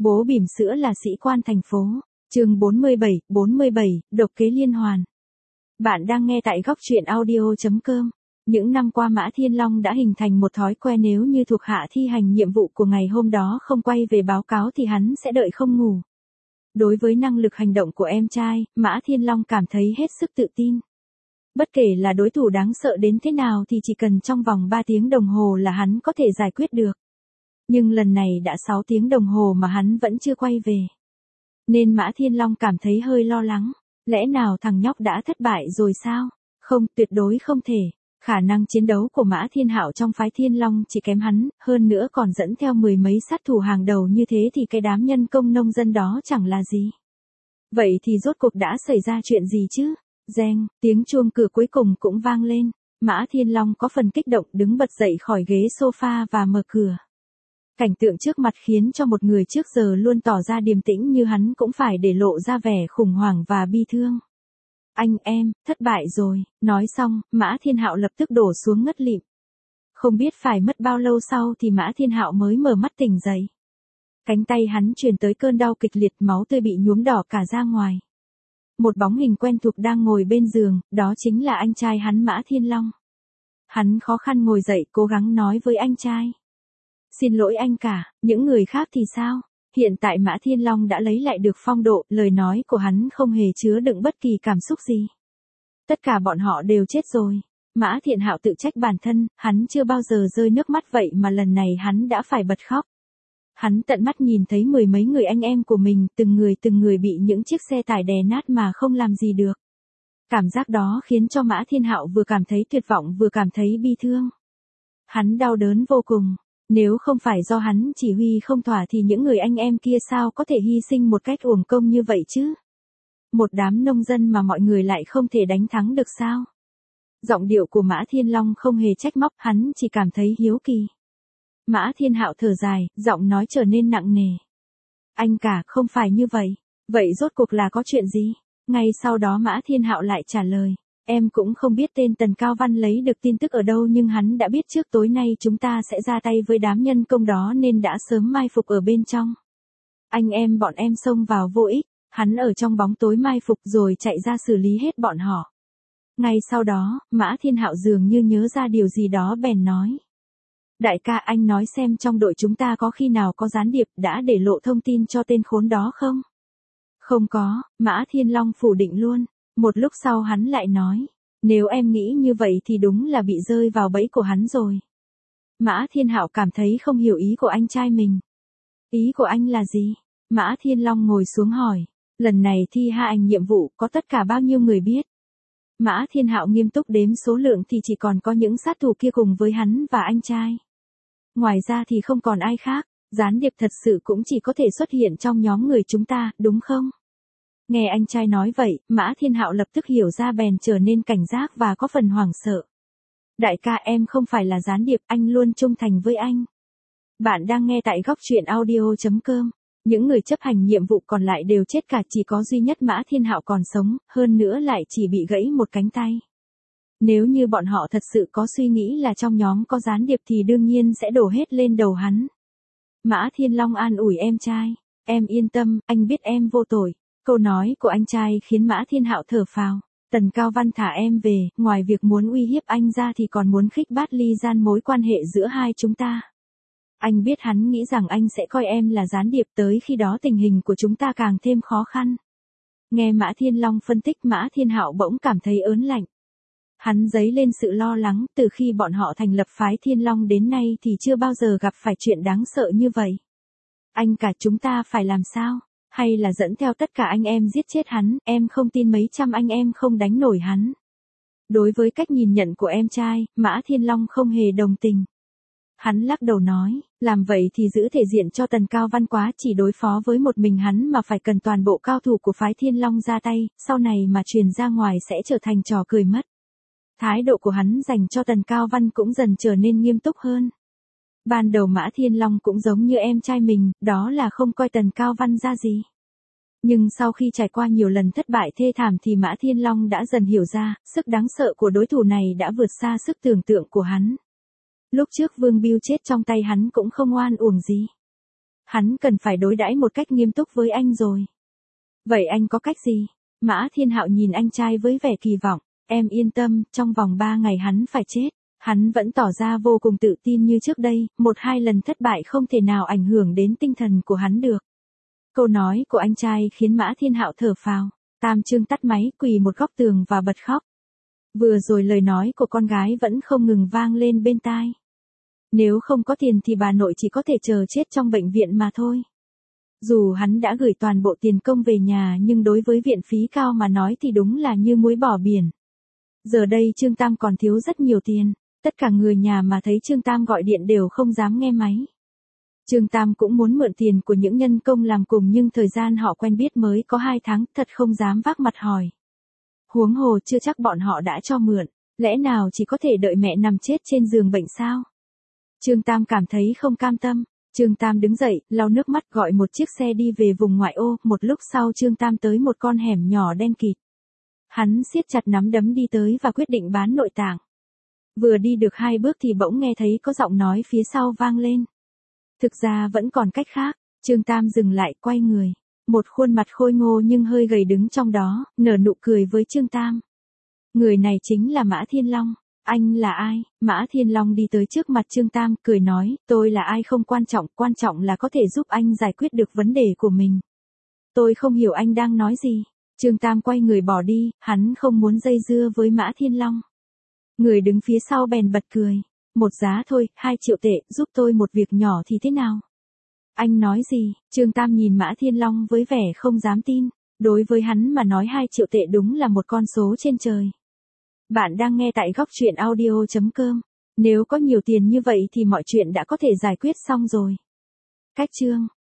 Bố bỉm sữa là sĩ quan thành phố. Chương 47, độc kế liên hoàn. Bạn đang nghe tại góc truyện audio.com. Những năm qua Mã Thiên Long đã hình thành một thói quen nếu như thuộc hạ thi hành nhiệm vụ của ngày hôm đó không quay về báo cáo thì hắn sẽ đợi không ngủ. Đối với năng lực hành động của em trai, Mã Thiên Long cảm thấy hết sức tự tin. Bất kể là đối thủ đáng sợ đến thế nào thì chỉ cần trong vòng 3 tiếng đồng hồ là hắn có thể giải quyết được. Nhưng lần này đã 6 tiếng đồng hồ mà hắn vẫn chưa quay về. Nên Mã Thiên Long cảm thấy hơi lo lắng. Lẽ nào thằng nhóc đã thất bại rồi sao? Không, tuyệt đối không thể. Khả năng chiến đấu của Mã Thiên Hạo trong phái Thiên Long chỉ kém hắn, hơn nữa còn dẫn theo 10 mấy sát thủ hàng đầu như thế thì cái đám nhân công nông dân đó chẳng là gì. Vậy thì rốt cuộc đã xảy ra chuyện gì chứ? Reng, tiếng chuông cửa cuối cùng cũng vang lên. Mã Thiên Long có phần kích động đứng bật dậy khỏi ghế sofa và mở cửa. Cảnh tượng trước mặt khiến cho một người trước giờ luôn tỏ ra điềm tĩnh như hắn cũng phải để lộ ra vẻ khủng hoảng và bi thương. Anh em, thất bại rồi. Nói xong, Mã Thiên Hạo lập tức đổ xuống ngất lịm. Không biết phải mất bao lâu sau thì Mã Thiên Hạo mới mở mắt tỉnh dậy. Cánh tay hắn truyền tới cơn đau kịch liệt, máu tươi bị nhuốm đỏ cả ra ngoài. Một bóng hình quen thuộc đang ngồi bên giường, đó chính là anh trai hắn Mã Thiên Long. Hắn khó khăn ngồi dậy cố gắng nói với anh trai. Xin lỗi anh cả, những người khác thì sao? Hiện tại Mã Thiên Long đã lấy lại được phong độ, lời nói của hắn không hề chứa đựng bất kỳ cảm xúc gì. Tất cả bọn họ đều chết rồi. Mã Thiên Hạo tự trách bản thân, hắn chưa bao giờ rơi nước mắt vậy mà lần này hắn đã phải bật khóc. Hắn tận mắt nhìn thấy 10 mấy người anh em của mình, từng người bị những chiếc xe tải đè nát mà không làm gì được. Cảm giác đó khiến cho Mã Thiên Hạo vừa cảm thấy tuyệt vọng vừa cảm thấy bi thương. Hắn đau đớn vô cùng. Nếu không phải do hắn chỉ huy không thỏa thì những người anh em kia sao có thể hy sinh một cách uổng công như vậy chứ? Một đám nông dân mà mọi người lại không thể đánh thắng được sao? Giọng điệu của Mã Thiên Long không hề trách móc, hắn chỉ cảm thấy hiếu kỳ. Mã Thiên Hạo thở dài, giọng nói trở nên nặng nề. Anh cả, không phải như vậy. Vậy rốt cuộc là có chuyện gì? Ngay sau đó Mã Thiên Hạo lại trả lời. Em cũng không biết tên Tần Cao Văn lấy được tin tức ở đâu nhưng hắn đã biết trước tối nay chúng ta sẽ ra tay với đám nhân công đó nên đã sớm mai phục ở bên trong. Anh em bọn em xông vào vô ích, hắn ở trong bóng tối mai phục rồi chạy ra xử lý hết bọn họ. Ngay sau đó, Mã Thiên Hạo dường như nhớ ra điều gì đó bèn nói. Đại ca, anh nói xem trong đội chúng ta có khi nào có gián điệp đã để lộ thông tin cho tên khốn đó không? Không có, Mã Thiên Long phủ định luôn. Một lúc sau hắn lại nói, nếu em nghĩ như vậy thì đúng là bị rơi vào bẫy của hắn rồi. Mã Thiên Hạo cảm thấy không hiểu ý của anh trai mình. Ý của anh là gì? Mã Thiên Long ngồi xuống hỏi, lần này thi hành nhiệm vụ có tất cả bao nhiêu người biết? Mã Thiên Hạo nghiêm túc đếm số lượng thì chỉ còn có những sát thủ kia cùng với hắn và anh trai. Ngoài ra thì không còn ai khác, gián điệp thật sự cũng chỉ có thể xuất hiện trong nhóm người chúng ta, đúng không? Nghe anh trai nói vậy, Mã Thiên Hạo lập tức hiểu ra bèn trở nên cảnh giác và có phần hoảng sợ. Đại ca, em không phải là gián điệp, anh luôn trung thành với anh. Bạn đang nghe tại góc truyện audio.com. Những người chấp hành nhiệm vụ còn lại đều chết cả, chỉ có duy nhất Mã Thiên Hạo còn sống, hơn nữa lại chỉ bị gãy một cánh tay. Nếu như bọn họ thật sự có suy nghĩ là trong nhóm có gián điệp thì đương nhiên sẽ đổ hết lên đầu hắn. Mã Thiên Long an ủi em trai, em yên tâm, anh biết em vô tội. Câu nói của anh trai khiến Mã Thiên Hạo thở phào. Tần Cao Văn thả em về, ngoài việc muốn uy hiếp anh ra thì còn muốn khích bát ly gian mối quan hệ giữa hai chúng ta. Anh biết hắn nghĩ rằng anh sẽ coi em là gián điệp, tới khi đó tình hình của chúng ta càng thêm khó khăn. Nghe Mã Thiên Long phân tích, Mã Thiên Hạo bỗng cảm thấy ớn lạnh. Hắn dấy lên sự lo lắng, từ khi bọn họ thành lập phái Thiên Long đến nay thì chưa bao giờ gặp phải chuyện đáng sợ như vậy. Anh cả, chúng ta phải làm sao? Hay là dẫn theo tất cả anh em giết chết hắn? Em không tin mấy trăm anh em không đánh nổi hắn. Đối với cách nhìn nhận của em trai, Mã Thiên Long không hề đồng tình. Hắn lắc đầu nói, làm vậy thì giữ thể diện cho Tần Cao Văn quá, chỉ đối phó với một mình hắn mà phải cần toàn bộ cao thủ của phái Thiên Long ra tay, sau này mà truyền ra ngoài sẽ trở thành trò cười mất. Thái độ của hắn dành cho Tần Cao Văn cũng dần trở nên nghiêm túc hơn. Ban đầu Mã Thiên Long cũng giống như em trai mình, đó là không coi Tần Cao Văn ra gì. Nhưng sau khi trải qua nhiều lần thất bại thê thảm thì Mã Thiên Long đã dần hiểu ra, sức đáng sợ của đối thủ này đã vượt xa sức tưởng tượng của hắn. Lúc trước Vương Bưu chết trong tay hắn cũng không oan uổng gì. Hắn cần phải đối đãi một cách nghiêm túc với anh rồi. Vậy anh có cách gì? Mã Thiên Hạo nhìn anh trai với vẻ kỳ vọng. Em yên tâm, trong vòng 3 ngày hắn phải chết. Hắn vẫn tỏ ra vô cùng tự tin như trước đây, 1-2 lần thất bại không thể nào ảnh hưởng đến tinh thần của hắn được. Câu nói của anh trai khiến Mã Thiên Hạo thở phào. Tam Trương tắt máy, quỳ một góc tường và bật khóc. Vừa rồi lời nói của con gái vẫn không ngừng vang lên bên tai. Nếu không có tiền thì bà nội chỉ có thể chờ chết trong bệnh viện mà thôi. Dù hắn đã gửi toàn bộ tiền công về nhà nhưng đối với viện phí cao mà nói thì đúng là như muối bỏ biển. Giờ đây Trương Tam còn thiếu rất nhiều tiền, tất cả người nhà mà thấy Trương Tam gọi điện đều không dám nghe máy. Trương Tam cũng muốn mượn tiền của những nhân công làm cùng nhưng thời gian họ quen biết mới có 2 tháng, thật không dám vác mặt hỏi. Huống hồ chưa chắc bọn họ đã cho mượn, lẽ nào chỉ có thể đợi mẹ nằm chết trên giường bệnh sao? Trương Tam cảm thấy không cam tâm. Trương Tam đứng dậy, lau nước mắt gọi một chiếc xe đi về vùng ngoại ô, một lúc sau Trương Tam tới một con hẻm nhỏ đen kịt. Hắn siết chặt nắm đấm đi tới và quyết định bán nội tạng. Vừa đi được 2 bước thì bỗng nghe thấy có giọng nói phía sau vang lên. Thực ra vẫn còn cách khác, Trương Tam dừng lại quay người. Một khuôn mặt khôi ngô nhưng hơi gầy đứng trong đó, nở nụ cười với Trương Tam. Người này chính là Mã Thiên Long. Anh là ai? Mã Thiên Long đi tới trước mặt Trương Tam, cười nói, tôi là ai không quan trọng là có thể giúp anh giải quyết được vấn đề của mình. Tôi không hiểu anh đang nói gì. Trương Tam quay người bỏ đi, hắn không muốn dây dưa với Mã Thiên Long. Người đứng phía sau bèn bật cười. Một giá thôi, 2 triệu tệ, giúp tôi một việc nhỏ thì thế nào? Anh nói gì? Trương Tam nhìn Mã Thiên Long với vẻ không dám tin. Đối với hắn mà nói 2 triệu tệ đúng là một con số trên trời. Bạn đang nghe tại góc truyện audio.com. Nếu có nhiều tiền như vậy thì mọi chuyện đã có thể giải quyết xong rồi. Cách chương